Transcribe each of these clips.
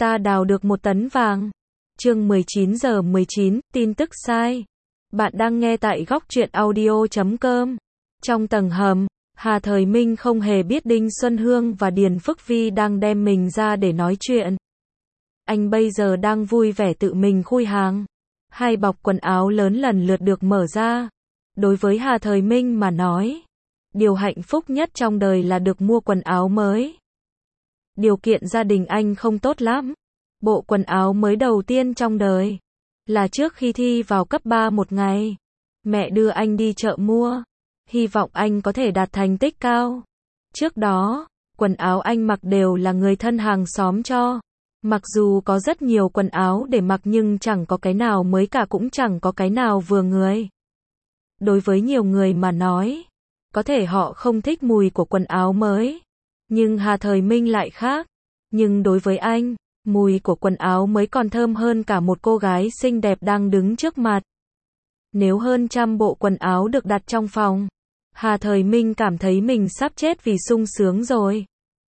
Ta đào được 1 tấn vàng. Chương 19:19, tin tức sai. Bạn đang nghe tại góc truyện audio.com. Trong tầng hầm, Hà Thời Minh không hề biết Đinh Xuân Hương và Điền Phước Vi đang đem mình ra để nói chuyện. Anh bây giờ đang vui vẻ tự mình khui hàng. 2 bọc quần áo lớn lần lượt được mở ra. Đối với Hà Thời Minh mà nói, điều hạnh phúc nhất trong đời là được mua quần áo mới. Điều kiện gia đình anh không tốt lắm. Bộ quần áo mới đầu tiên trong đời là trước khi thi vào cấp 3 một ngày. Mẹ đưa anh đi chợ mua, hy vọng anh có thể đạt thành tích cao. Trước đó, quần áo anh mặc đều là người thân hàng xóm cho. Mặc dù có rất nhiều quần áo để mặc nhưng chẳng có cái nào mới cả, cũng chẳng có cái nào vừa người. Đối với nhiều người mà nói, có thể họ không thích mùi của quần áo mới, nhưng Hà Thời Minh lại khác. Nhưng đối với anh, mùi của quần áo mới còn thơm hơn cả một cô gái xinh đẹp đang đứng trước mặt. Nếu hơn 100 bộ quần áo được đặt trong phòng, Hà Thời Minh cảm thấy mình sắp chết vì sung sướng rồi.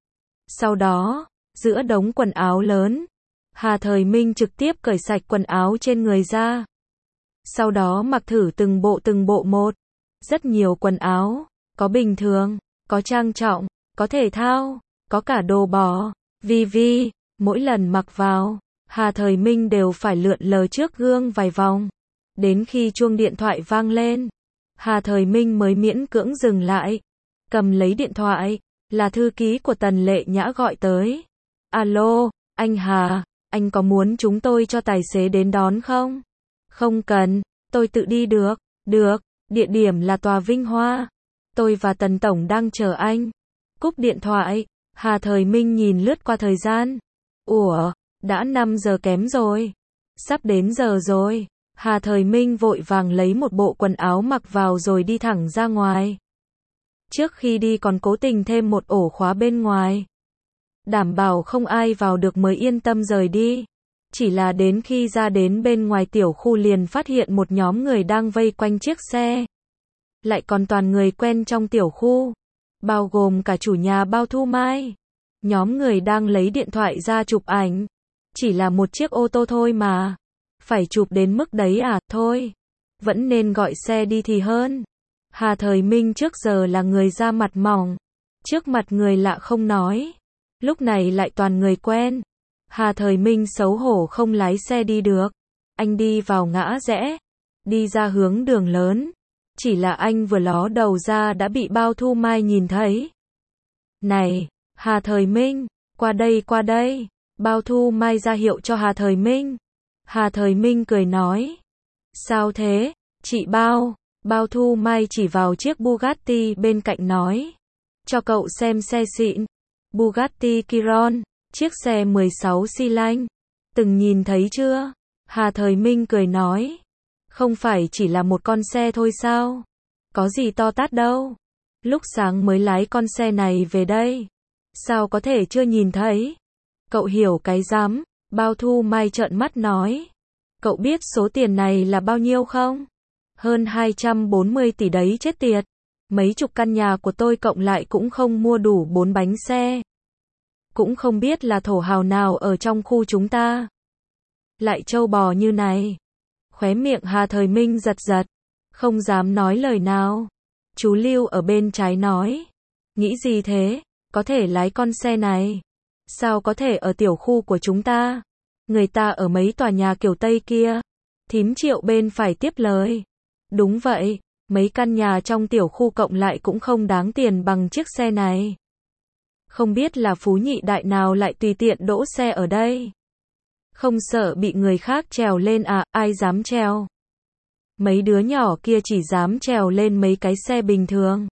Sau đó, giữa đống quần áo lớn, Hà Thời Minh trực tiếp cởi sạch quần áo trên người ra. Sau đó mặc thử từng bộ một. Rất nhiều quần áo, có bình thường, có trang trọng, có thể thao, có cả đồ bò. Vi, mỗi lần mặc vào, Hà Thời Minh đều phải lượn lờ trước gương vài vòng. Đến khi chuông điện thoại vang lên, Hà Thời Minh mới miễn cưỡng dừng lại. Cầm lấy điện thoại, là thư ký của Tần Lệ Nhã gọi tới. Alo, anh Hà, anh có muốn chúng tôi cho tài xế đến đón không? Không cần, tôi tự đi được. Được, địa điểm là tòa Vinh Hoa. Tôi và Tần Tổng đang chờ anh. Cúp điện thoại, Hà Thời Minh nhìn lướt qua thời gian. Ủa, đã 5 giờ kém rồi. Sắp đến giờ rồi. Hà Thời Minh vội vàng lấy một bộ quần áo mặc vào rồi đi thẳng ra ngoài. Trước khi đi còn cố tình thêm một ổ khóa bên ngoài, đảm bảo không ai vào được mới yên tâm rời đi. Chỉ là đến khi ra đến bên ngoài tiểu khu liền phát hiện một nhóm người đang vây quanh chiếc xe. Lại còn toàn người quen trong tiểu khu, bao gồm cả chủ nhà Bao Thu Mai. Nhóm người đang lấy điện thoại ra chụp ảnh. Chỉ là một chiếc ô tô thôi mà. Phải chụp đến mức đấy à? Thôi, vẫn nên gọi xe đi thì hơn. Hà Thời Minh trước giờ là người da mặt mỏng, trước mặt người lạ không nói. Lúc này lại toàn người quen. Hà Thời Minh xấu hổ không lái xe đi được. Anh đi vào ngã rẽ, đi ra hướng đường lớn. Chỉ là anh vừa ló đầu ra đã bị Bao Thu Mai nhìn thấy. Này, Hà Thời Minh, qua đây. Bao Thu Mai ra hiệu cho Hà Thời Minh. Hà Thời Minh cười nói. Sao thế, chị Bao? Bao Thu Mai chỉ vào chiếc Bugatti bên cạnh nói. Cho cậu xem xe xịn. Bugatti Chiron, chiếc xe 16 xi lanh. Từng nhìn thấy chưa? Hà Thời Minh cười nói. Không phải chỉ là một con xe thôi sao? Có gì to tát đâu. Lúc sáng mới lái con xe này về đây. Sao có thể chưa nhìn thấy? Cậu hiểu cái rắm. Bao Thu Mai trợn mắt nói. Cậu biết số tiền này là bao nhiêu không? Hơn 240 tỷ đấy chết tiệt. Mấy chục căn nhà của tôi cộng lại cũng không mua đủ 4 bánh xe. Cũng không biết là thổ hào nào ở trong khu chúng ta lại trâu bò như này. Khóe miệng Hà Thời Minh giật, không dám nói lời nào. Chú Lưu ở bên trái nói. Nghĩ gì thế? Có thể lái con xe này. Sao có thể ở tiểu khu của chúng ta? Người ta ở mấy tòa nhà kiểu Tây kia. Thím Triệu bên phải tiếp lời. Đúng vậy, mấy căn nhà trong tiểu khu cộng lại cũng không đáng tiền bằng chiếc xe này. Không biết là phú nhị đại nào lại tùy tiện đỗ xe ở đây. Không sợ bị người khác trèo lên à? Ai dám trèo? Mấy đứa nhỏ kia chỉ dám trèo lên mấy cái xe bình thường.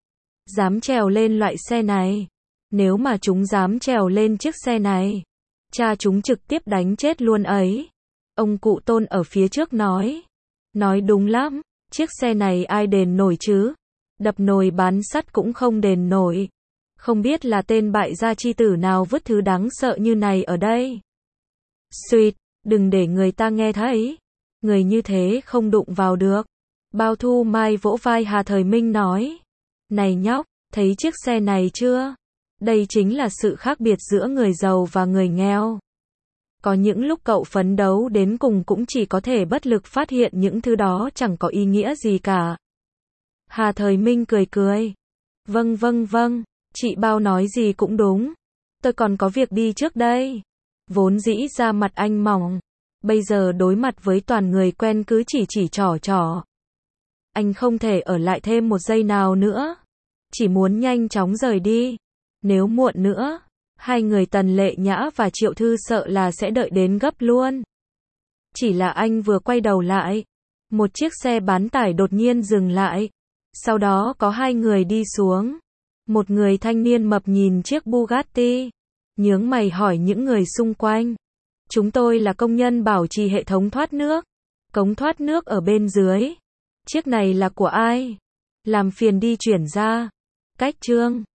Dám trèo lên loại xe này. Nếu mà chúng dám trèo lên chiếc xe này, cha chúng trực tiếp đánh chết luôn ấy. Ông cụ Tôn ở phía trước nói. Nói đúng lắm, chiếc xe này ai đền nổi chứ? Đập nồi bán sắt cũng không đền nổi. Không biết là tên bại gia chi tử nào vứt thứ đáng sợ như này ở đây. Suýt, đừng để người ta nghe thấy. Người như thế không đụng vào được. Bao Thu Mai vỗ vai Hà Thời Minh nói. Này nhóc, thấy chiếc xe này chưa? Đây chính là sự khác biệt giữa người giàu và người nghèo. Có những lúc cậu phấn đấu đến cùng cũng chỉ có thể bất lực phát hiện những thứ đó chẳng có ý nghĩa gì cả. Hà Thời Minh cười cười. Vâng, chị Bao nói gì cũng đúng. Tôi còn có việc đi trước đây. Vốn dĩ ra mặt anh mỏng, bây giờ đối mặt với toàn người quen cứ chỉ trỏ. Anh không thể ở lại thêm một giây nào nữa. Chỉ muốn nhanh chóng rời đi. Nếu muộn nữa, hai người Tần Lệ Nhã và Triệu Thư sợ là sẽ đợi đến gấp luôn. Chỉ là anh vừa quay đầu lại, một chiếc xe bán tải đột nhiên dừng lại. Sau đó có hai người đi xuống. Một người thanh niên mập nhìn chiếc Bugatti, nhướng mày hỏi những người xung quanh. Chúng tôi là công nhân bảo trì hệ thống thoát nước. Cống thoát nước ở bên dưới. Chiếc này là của ai? Làm phiền đi chuyển ra. Cách Trương.